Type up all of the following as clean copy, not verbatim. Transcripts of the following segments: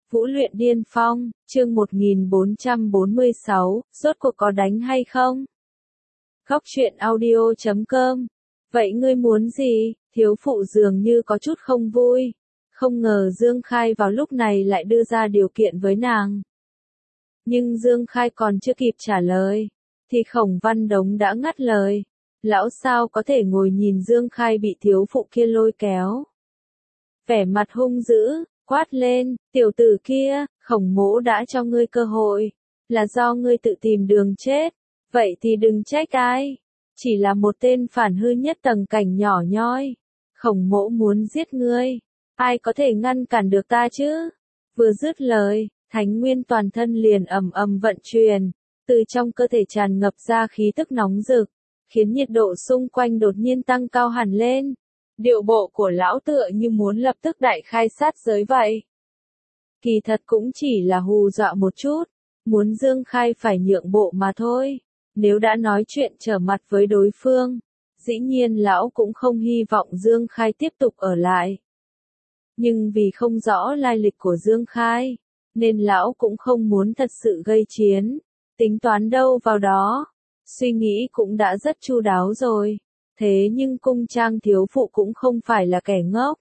Vũ luyện điên phong, chương 1446, rốt cuộc có đánh hay không? Góc truyện audio.com. Vậy ngươi muốn gì? Thiếu phụ dường như có chút không vui. Không ngờ Dương Khai vào lúc này lại đưa ra điều kiện với nàng. Nhưng Dương Khai còn chưa kịp trả lời, thì Khổng Văn Đống đã ngắt lời. Lão sao có thể ngồi nhìn Dương Khai bị thiếu phụ kia lôi kéo. Vẻ mặt hung dữ, quát lên, tiểu tử kia, Khổng mỗ đã cho ngươi cơ hội, là do ngươi tự tìm đường chết, vậy thì đừng trách ai, chỉ là một tên phản hư nhất tầng cảnh nhỏ nhoi, Khổng mỗ muốn giết ngươi, ai có thể ngăn cản được ta chứ? Vừa dứt lời, thánh nguyên toàn thân liền ầm ầm vận chuyển, từ trong cơ thể tràn ngập ra khí tức nóng rực, khiến nhiệt độ xung quanh đột nhiên tăng cao hẳn lên. Điệu bộ của lão tựa như muốn lập tức đại khai sát giới vậy. Kỳ thật cũng chỉ là hù dọa một chút, muốn Dương Khai phải nhượng bộ mà thôi. Nếu đã nói chuyện trở mặt với đối phương, dĩ nhiên lão cũng không hy vọng Dương Khai tiếp tục ở lại. Nhưng vì không rõ lai lịch của Dương Khai, nên lão cũng không muốn thật sự gây chiến, tính toán đâu vào đó. Suy nghĩ cũng đã rất chu đáo rồi. Thế nhưng cung trang thiếu phụ cũng không phải là kẻ ngốc.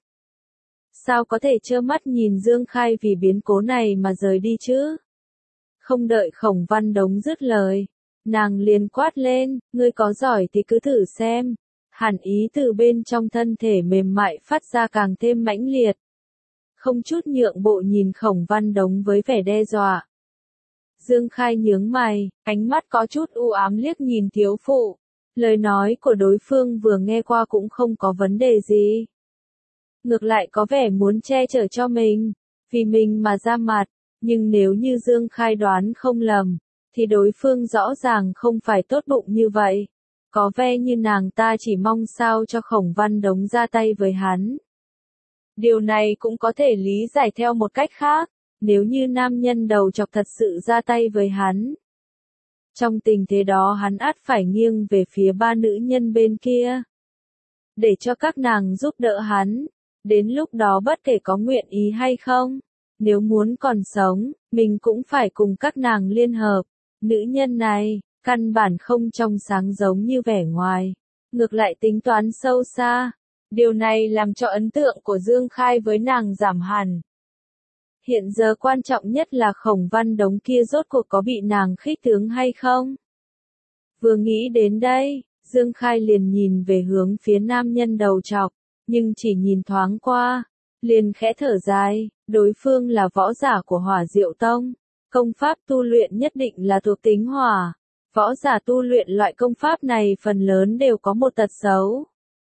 Sao có thể trơ mắt nhìn Dương Khai vì biến cố này mà rời đi chứ? Không đợi Khổng Văn Đống dứt lời, nàng liền quát lên, ngươi có giỏi thì cứ thử xem. Hàn ý từ bên trong thân thể mềm mại phát ra càng thêm mãnh liệt. Không chút nhượng bộ nhìn Khổng Văn Đống với vẻ đe dọa. Dương Khai nhướng mày, ánh mắt có chút u ám liếc nhìn thiếu phụ. Lời nói của đối phương vừa nghe qua cũng không có vấn đề gì. Ngược lại có vẻ muốn che chở cho mình, vì mình mà ra mặt, nhưng nếu như Dương Khai đoán không lầm, thì đối phương rõ ràng không phải tốt bụng như vậy. Có vẻ như nàng ta chỉ mong sao cho Khổng Văn Đống ra tay với hắn. Điều này cũng có thể lý giải theo một cách khác, nếu như nam nhân đầu chọc thật sự ra tay với hắn. Trong tình thế đó hắn ắt phải nghiêng về phía ba nữ nhân bên kia. Để cho các nàng giúp đỡ hắn. Đến lúc đó bất kể có nguyện ý hay không. Nếu muốn còn sống, mình cũng phải cùng các nàng liên hợp. Nữ nhân này, căn bản không trong sáng giống như vẻ ngoài. Ngược lại tính toán sâu xa. Điều này làm cho ấn tượng của Dương Khai với nàng giảm hẳn. Hiện giờ quan trọng nhất là Khổng Văn Đống kia rốt cuộc có bị nàng khích tướng hay không? Vừa nghĩ đến đây, Dương Khai liền nhìn về hướng phía nam nhân đầu trọc, nhưng chỉ nhìn thoáng qua, liền khẽ thở dài, đối phương là võ giả của Hỏa Diệu Tông, công pháp tu luyện nhất định là thuộc tính hỏa. Võ giả tu luyện loại công pháp này phần lớn đều có một tật xấu.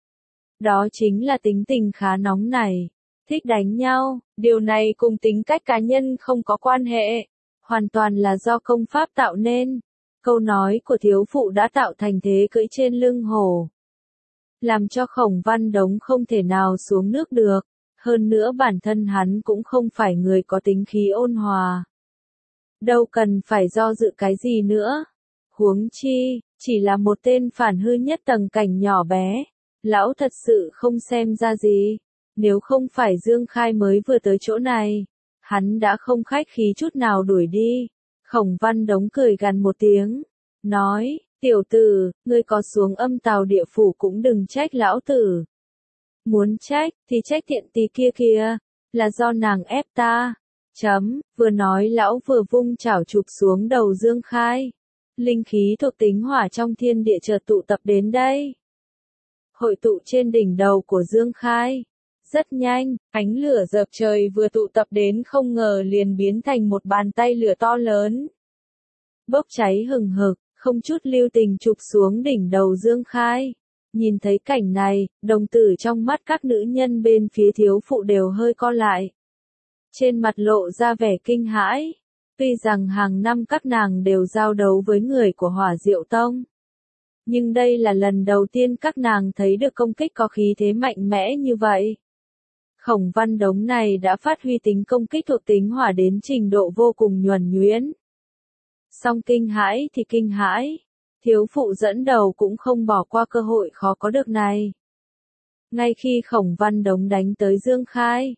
Đó chính là tính tình khá nóng nảy. Thích đánh nhau, điều này cùng tính cách cá nhân không có quan hệ, hoàn toàn là do công pháp tạo nên. Câu nói của thiếu phụ đã tạo thành thế cưỡi trên lưng hổ, làm cho Khổng Văn Đống không thể nào xuống nước được, hơn nữa bản thân hắn cũng không phải người có tính khí ôn hòa. Đâu cần phải do dự cái gì nữa, huống chi, chỉ là một tên phản hư nhất tầng cảnh nhỏ bé, lão thật sự không xem ra gì. Nếu không phải Dương Khai mới vừa tới chỗ này, hắn đã không khách khí chút nào đuổi đi. Khổng Văn Đống cười gằn một tiếng, nói, tiểu tử, ngươi có xuống âm tào địa phủ cũng đừng trách lão tử. Muốn trách, thì trách tiện tì kia kìa, là do nàng ép ta. Vừa nói lão vừa vung chảo chụp xuống đầu Dương Khai. Linh khí thuộc tính hỏa trong thiên địa chợt tụ tập đến đây. Hội tụ trên đỉnh đầu của Dương Khai. Rất nhanh, ánh lửa dập trời vừa tụ tập đến không ngờ liền biến thành một bàn tay lửa to lớn. Bốc cháy hừng hực, không chút lưu tình chụp xuống đỉnh đầu Dương Khai. Nhìn thấy cảnh này, đồng tử trong mắt các nữ nhân bên phía thiếu phụ đều hơi co lại. Trên mặt lộ ra vẻ kinh hãi. Tuy rằng hàng năm các nàng đều giao đấu với người của Hỏa Diệu Tông. Nhưng đây là lần đầu tiên các nàng thấy được công kích có khí thế mạnh mẽ như vậy. Khổng Văn Đống này đã phát huy tính công kích thuộc tính hỏa đến trình độ vô cùng nhuần nhuyễn. Song kinh hãi thì kinh hãi, thiếu phụ dẫn đầu cũng không bỏ qua cơ hội khó có được này. Ngay khi Khổng Văn Đống đánh tới Dương Khai,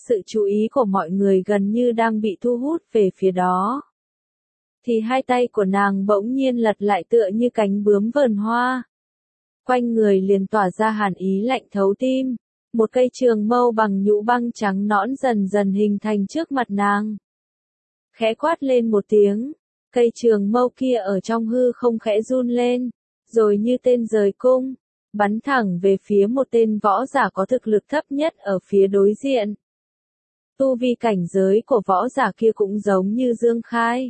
sự chú ý của mọi người gần như đang bị thu hút về phía đó. Thì hai tay của nàng bỗng nhiên lật lại tựa như cánh bướm vờn hoa. Quanh người liền tỏa ra hàn ý lạnh thấu tim. Một cây trường mâu bằng nhũ băng trắng nõn dần dần hình thành trước mặt nàng. Khẽ quát lên một tiếng, cây trường mâu kia ở trong hư không khẽ run lên, rồi như tên rời cung, bắn thẳng về phía một tên võ giả có thực lực thấp nhất ở phía đối diện. Tu vi cảnh giới của võ giả kia cũng giống như Dương Khai.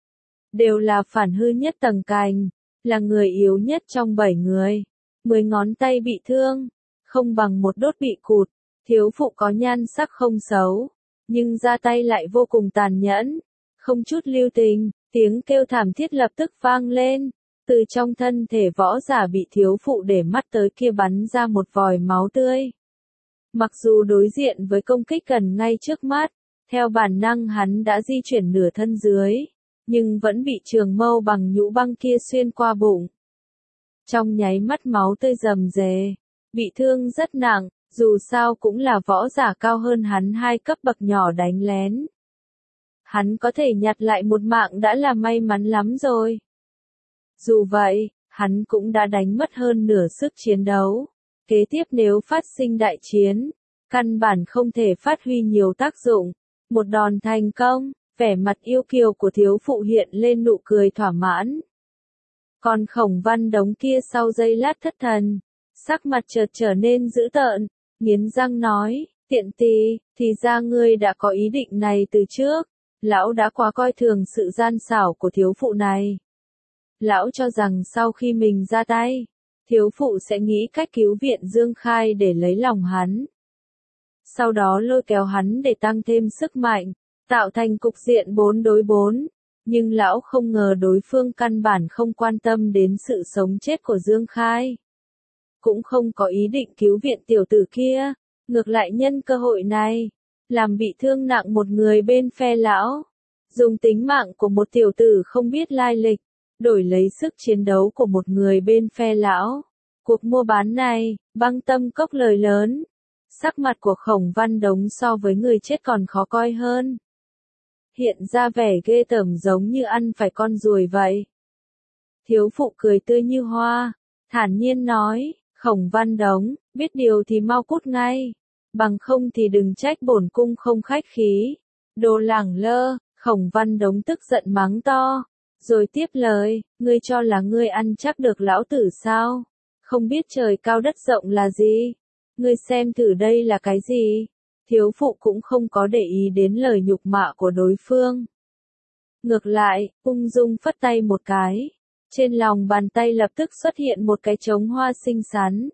Đều là phản hư nhất tầng cành, là người yếu nhất trong 7 người. 10 ngón tay bị thương, không bằng một đốt bị cụt. Thiếu phụ có nhan sắc không xấu, nhưng ra tay lại vô cùng tàn nhẫn, không chút lưu tình. Tiếng kêu thảm thiết lập tức vang lên, từ trong thân thể võ giả bị thiếu phụ để mắt tới kia bắn ra một vòi máu tươi. Mặc dù đối diện với công kích gần ngay trước mắt, theo bản năng hắn đã di chuyển nửa thân dưới, nhưng vẫn bị trường mâu bằng nhũ băng kia xuyên qua bụng. Trong nháy mắt máu tươi rầm rề, bị thương rất nặng, dù sao cũng là võ giả cao hơn hắn 2 cấp bậc nhỏ đánh lén. Hắn có thể nhặt lại một mạng đã là may mắn lắm rồi. Dù vậy, hắn cũng đã đánh mất hơn nửa sức chiến đấu. Kế tiếp nếu phát sinh đại chiến, căn bản không thể phát huy nhiều tác dụng. Một đòn thành công, vẻ mặt yêu kiều của thiếu phụ hiện lên nụ cười thỏa mãn. Còn Khổng Văn Đống kia sau giây lát thất thần, sắc mặt chợt trở nên dữ tợn, nghiến răng nói, tiện tì, thì ra ngươi đã có ý định này từ trước. Lão đã quá coi thường sự gian xảo của thiếu phụ này. Lão cho rằng sau khi mình ra tay, thiếu phụ sẽ nghĩ cách cứu viện Dương Khai để lấy lòng hắn. Sau đó lôi kéo hắn để tăng thêm sức mạnh, tạo thành cục diện 4 đối 4. Nhưng lão không ngờ đối phương căn bản không quan tâm đến sự sống chết của Dương Khai. Cũng không có ý định cứu viện tiểu tử kia, ngược lại nhân cơ hội này, làm bị thương nặng một người bên phe lão. Dùng tính mạng của một tiểu tử không biết lai lịch, đổi lấy sức chiến đấu của một người bên phe lão. Cuộc mua bán này, Băng Tâm Cốc lời lớn. Sắc mặt của Khổng Văn Đống so với người chết còn khó coi hơn. Hiện ra vẻ ghê tởm giống như ăn phải con ruồi vậy. Thiếu phụ cười tươi như hoa, thản nhiên nói, Khổng Văn Đống, biết điều thì mau cút ngay. Bằng không thì đừng trách bổn cung không khách khí. Đồ lẳng lơ, Khổng Văn Đống tức giận mắng to. Rồi tiếp lời, ngươi cho là ngươi ăn chắc được lão tử sao? Không biết trời cao đất rộng là gì? Ngươi xem thử đây là cái gì? Thiếu phụ cũng không có để ý đến lời nhục mạ của đối phương. Ngược lại, ung dung phất tay một cái. Trên lòng bàn tay lập tức xuất hiện một cái trống hoa xinh xắn.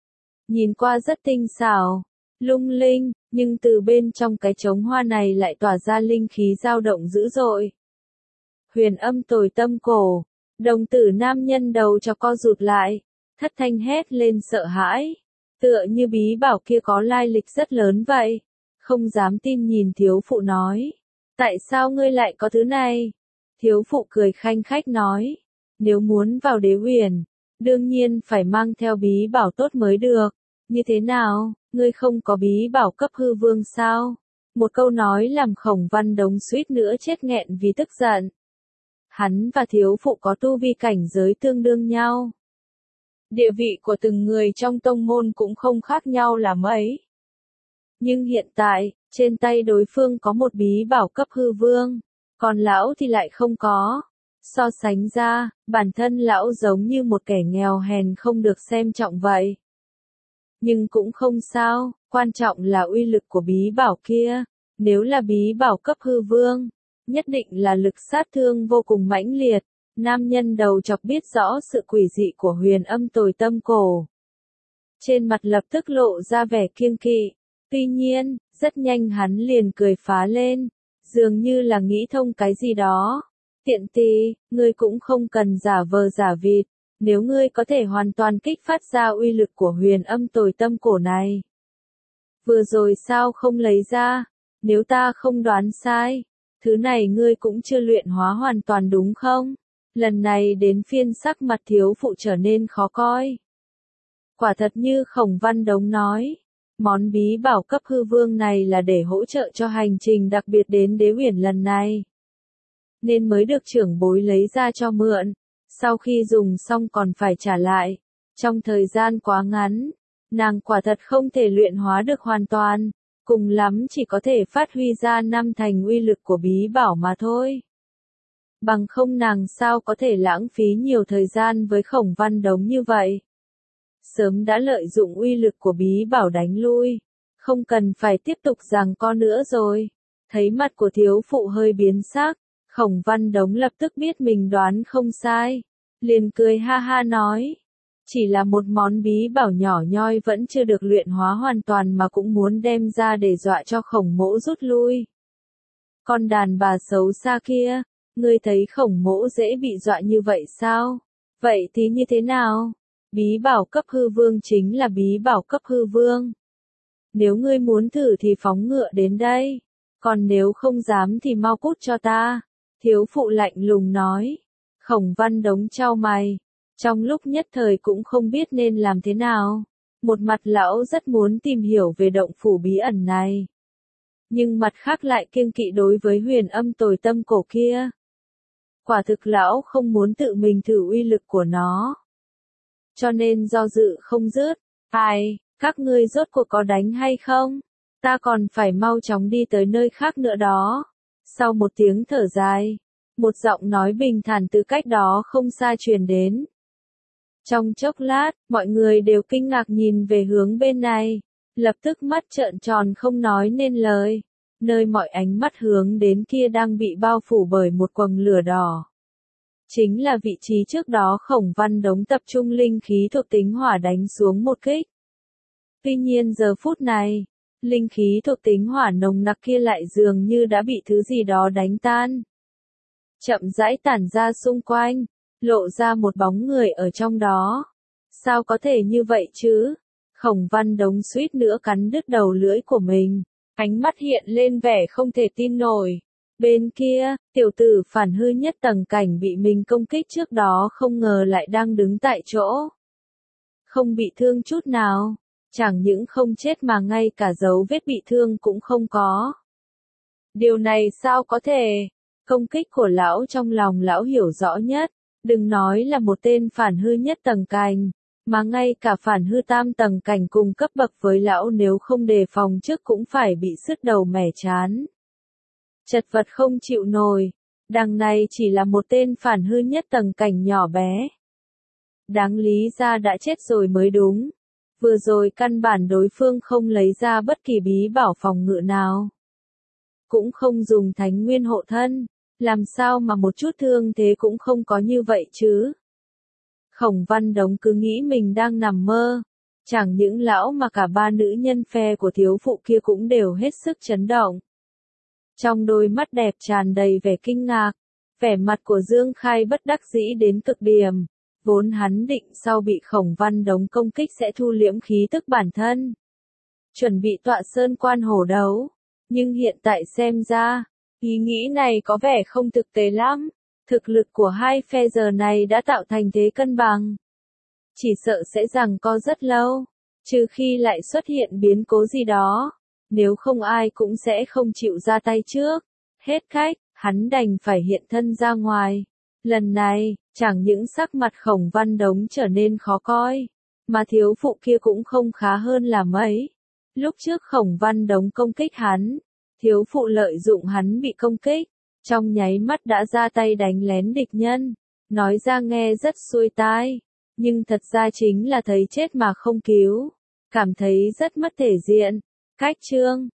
Nhìn qua rất tinh xảo, lung linh, nhưng từ bên trong cái trống hoa này lại tỏa ra linh khí dao động dữ dội. Huyền Âm Tồi Tâm Cổ, đồng tử nam nhân đầu cho co rụt lại, thất thanh hét lên sợ hãi, tựa như bí bảo kia có lai lịch rất lớn vậy, không dám tin nhìn thiếu phụ nói, tại sao ngươi lại có thứ này? Thiếu phụ cười khanh khách nói, nếu muốn vào Đế Huyền, đương nhiên phải mang theo bí bảo tốt mới được, như thế nào, ngươi không có bí bảo cấp hư vương sao? Một câu nói làm Khổng Văn Đống suýt nữa chết nghẹn vì tức giận. Hắn và thiếu phụ có tu vi cảnh giới tương đương nhau. Địa vị của từng người trong tông môn cũng không khác nhau là mấy. Nhưng hiện tại, trên tay đối phương có một bí bảo cấp hư vương, còn lão thì lại không có. So sánh ra, bản thân lão giống như một kẻ nghèo hèn không được xem trọng vậy. Nhưng cũng không sao, quan trọng là uy lực của bí bảo kia. Nếu là bí bảo cấp hư vương, nhất định là lực sát thương vô cùng mãnh liệt. Nam nhân đầu chọc biết rõ sự quỷ dị của Huyền Âm Tồi Tâm Cổ. Trên mặt lập tức lộ ra vẻ kiêng kỵ. Tuy nhiên, rất nhanh hắn liền cười phá lên, dường như là nghĩ thông cái gì đó. Tiện tì, ngươi cũng không cần giả vờ giả vịt, nếu ngươi có thể hoàn toàn kích phát ra uy lực của Huyền Âm Tồi Tâm Cổ này. Vừa rồi sao không lấy ra, nếu ta không đoán sai, thứ này ngươi cũng chưa luyện hóa hoàn toàn đúng không? Lần này đến phiên sắc mặt thiếu phụ trở nên khó coi. Quả thật như Khổng Văn Đống nói, Món bí bảo cấp hư vương này là để hỗ trợ cho hành trình đặc biệt đến Đế Uyển lần này, nên mới được trưởng bối lấy ra cho mượn, sau khi dùng xong còn phải trả lại. Trong thời gian quá ngắn, nàng quả thật không thể luyện hóa được hoàn toàn, cùng lắm chỉ có thể phát huy ra 5 thành uy lực của bí bảo mà thôi. Bằng không nàng sao có thể lãng phí nhiều thời gian với Khổng Văn Đống như vậy. Sớm đã lợi dụng uy lực của bí bảo đánh lui, không cần phải tiếp tục giằng co nữa rồi. Thấy mặt của thiếu phụ hơi biến sắc, Khổng Văn Đống lập tức biết mình đoán không sai, liền cười ha ha nói. Chỉ là một món bí bảo nhỏ nhoi vẫn chưa được luyện hóa hoàn toàn mà cũng muốn đem ra để dọa cho Khổng mỗ rút lui. Con đàn bà xấu xa kia, ngươi thấy Khổng mỗ dễ bị dọa như vậy sao? Vậy thì như thế nào? Bí bảo cấp hư vương chính là bí bảo cấp hư vương. Nếu ngươi muốn thử thì phóng ngựa đến đây, còn nếu không dám thì mau cút cho ta. Thiếu phụ lạnh lùng nói. Khổng Văn Đống chau mày, trong lúc nhất thời cũng không biết nên làm thế nào. Một mặt lão rất muốn tìm hiểu về động phủ bí ẩn này, nhưng mặt khác lại kiêng kỵ đối với huyền âm tồi tâm cổ kia. Quả thực lão không muốn tự mình thử uy lực của nó, cho nên do dự không dứt. Ai, các ngươi rốt cuộc có đánh hay không? Ta còn phải mau chóng đi tới nơi khác nữa đó. Sau một tiếng thở dài, một giọng nói bình thản từ cách đó không xa truyền đến. Trong chốc lát, mọi người đều kinh ngạc nhìn về hướng bên này, lập tức mắt trợn tròn không nói nên lời. Nơi mọi ánh mắt hướng đến kia đang bị bao phủ bởi một quầng lửa đỏ. Chính là vị trí trước đó Khổng Văn Đống tập trung linh khí thuộc tính hỏa đánh xuống một kích. Tuy nhiên giờ phút này, linh khí thuộc tính hỏa nồng nặc kia lại dường như đã bị thứ gì đó đánh tan. Chậm rãi tản ra xung quanh, lộ ra một bóng người ở trong đó. Sao có thể như vậy chứ? Khổng Văn Đống suýt nữa cắn đứt đầu lưỡi của mình, ánh mắt hiện lên vẻ không thể tin nổi. Bên kia, tiểu tử phản hư nhất tầng cảnh bị mình công kích trước đó không ngờ lại đang đứng tại chỗ. Không bị thương chút nào, chẳng những không chết mà ngay cả dấu vết bị thương cũng không có. Điều này sao có thể? Công kích của lão trong lòng lão hiểu rõ nhất, đừng nói là một tên phản hư nhất tầng cảnh, mà ngay cả phản hư tam tầng cảnh cùng cấp bậc với lão nếu không đề phòng trước cũng phải bị sứt đầu mẻ trán. Chật vật không chịu nổi, đằng này chỉ là một tên phản hư nhất tầng cảnh nhỏ bé. Đáng lý ra đã chết rồi mới đúng. Vừa rồi căn bản đối phương không lấy ra bất kỳ bí bảo phòng ngự nào, cũng không dùng thánh nguyên hộ thân, làm sao mà một chút thương thế cũng không có như vậy chứ? Khổng Văn Đống cứ nghĩ mình đang nằm mơ, chẳng những lão mà cả ba nữ nhân phe của thiếu phụ kia cũng đều hết sức chấn động. Trong đôi mắt đẹp tràn đầy vẻ kinh ngạc, vẻ mặt của Dương Khai bất đắc dĩ đến cực điểm. Vốn hắn định sau bị Khổng Văn Đống công kích sẽ thu liễm khí tức bản thân, chuẩn bị tọa sơn quan hổ đấu, nhưng hiện tại xem ra, ý nghĩ này có vẻ không thực tế lắm. Thực lực của hai phe giờ này đã tạo thành thế cân bằng, chỉ sợ sẽ giằng co rất lâu, trừ khi lại xuất hiện biến cố gì đó, nếu không ai cũng sẽ không chịu ra tay trước. Hết cách, hắn đành phải hiện thân ra ngoài. Lần này, chẳng những sắc mặt Khổng Văn Đống trở nên khó coi, mà thiếu phụ kia cũng không khá hơn là mấy. Lúc trước Khổng Văn Đống công kích hắn, thiếu phụ lợi dụng hắn bị công kích, trong nháy mắt đã ra tay đánh lén địch nhân. Nói ra nghe rất xuôi tai, nhưng thật ra chính là thấy chết mà không cứu, cảm thấy rất mất thể diện. Cách chương